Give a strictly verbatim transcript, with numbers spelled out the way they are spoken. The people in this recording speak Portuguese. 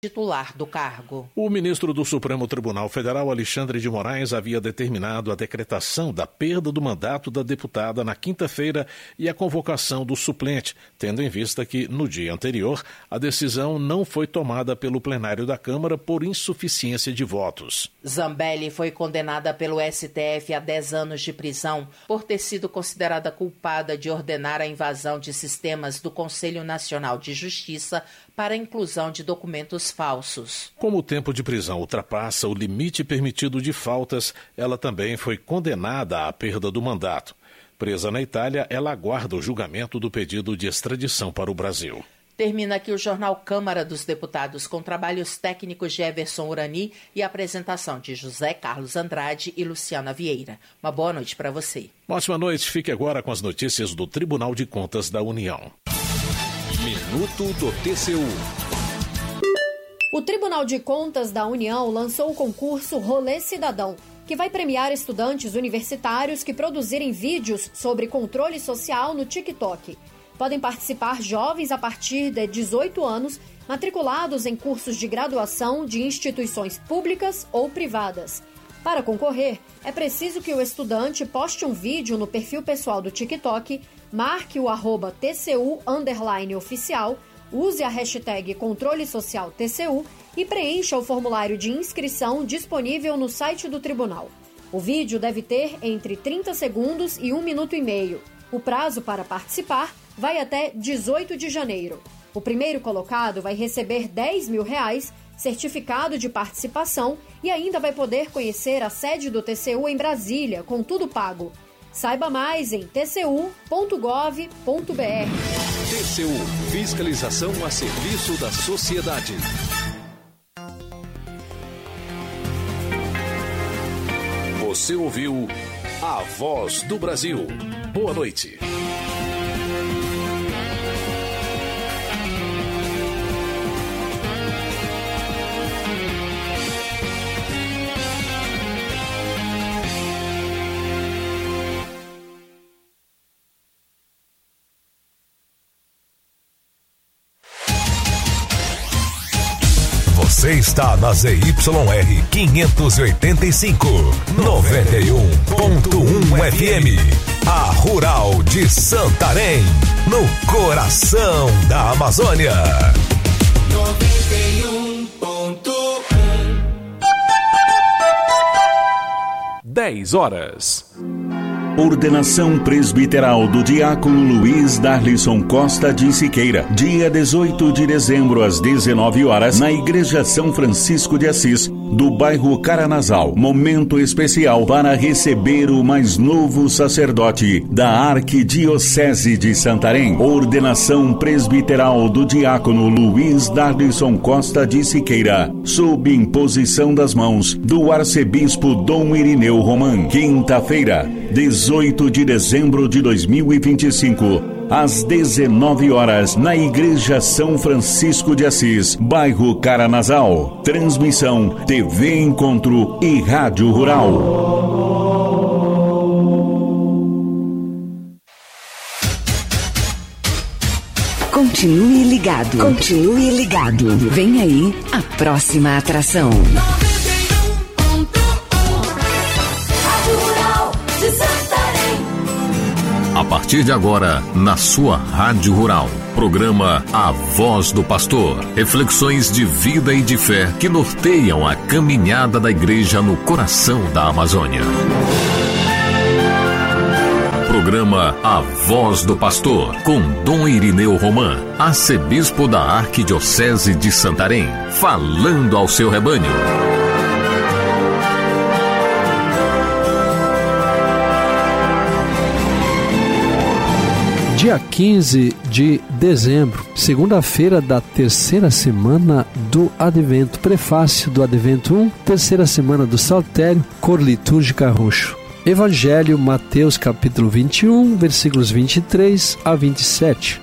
titular do cargo. O ministro do Supremo Tribunal Federal, Alexandre de Moraes, havia determinado a decretação da perda do mandato da deputada na quinta-feira e a convocação do suplente, tendo em vista que, no dia anterior, a decisão não foi tomada pelo plenário da Câmara por insuficiência de votos. Zambelli foi condenada pelo S T F a dez anos de prisão por ter sido considerada culpada de ordenar a invasão de sistemas do Conselho Nacional de Justiça para a inclusão de documentos falsos. Como o tempo de prisão ultrapassa o limite permitido de faltas, ela também foi condenada à perda do mandato. Presa na Itália, ela aguarda o julgamento do pedido de extradição para o Brasil. Termina aqui o Jornal Câmara dos Deputados, com trabalhos técnicos de Everson Urani e apresentação de José Carlos Andrade e Luciana Vieira. Uma boa noite para você. Uma ótima noite. Fique agora com as notícias do Tribunal de Contas da União. Minuto do T C U. O Tribunal de Contas da União lançou o concurso Rolê Cidadão, que vai premiar estudantes universitários que produzirem vídeos sobre controle social no TikTok. Podem participar jovens a partir de dezoito anos, matriculados em cursos de graduação de instituições públicas ou privadas. Para concorrer, é preciso que o estudante poste um vídeo no perfil pessoal do TikTok, marque o arroba T C U underline oficial, use a hashtag Controle Social T C U e preencha o formulário de inscrição disponível no site do tribunal. O vídeo deve ter entre trinta segundos e um minuto e meio. O prazo para participar vai até dezoito de janeiro. O primeiro colocado vai receber dez mil reais, certificado de participação e ainda vai poder conhecer a sede do T C U em Brasília, com tudo pago. Saiba mais em t c u ponto gov ponto b r. T C U, fiscalização a serviço da sociedade. Você ouviu A Voz do Brasil. Boa noite. Você está na Z Y R quinhentos e oitenta e cinco, noventa e um ponto um F M. A Rural de Santarém, no coração da Amazônia. noventa e um ponto um. dez horas. Ordenação presbiteral do diácono Luiz Darlisson Costa de Siqueira, dia dezoito de dezembro às dezenove horas, na Igreja São Francisco de Assis, do bairro Caranazal. Momento especial para receber o mais novo sacerdote da Arquidiocese de Santarém. Ordenação presbiteral do diácono Luiz Darlisson Costa de Siqueira, sob imposição das mãos do arcebispo Dom Irineu Roman. Quinta-feira, dezoito de dezembro de dois mil e vinte e cinco, às dezenove horas, na Igreja São Francisco de Assis, bairro Caranazal. Transmissão T V Encontro e Rádio Rural. Continue ligado. Continue ligado. Vem aí a próxima atração. A partir de agora, na sua Rádio Rural, programa A Voz do Pastor. Reflexões de vida e de fé que norteiam a caminhada da igreja no coração da Amazônia. Programa A Voz do Pastor, com Dom Irineu Roman, arcebispo da Arquidiocese de Santarém, falando ao seu rebanho. Dia quinze de dezembro, segunda-feira da terceira semana do Advento, prefácio do Advento um, terceira semana do Saltério, cor litúrgica roxo. Evangelho Mateus capítulo vinte e um, versículos vinte e três a vinte e sete.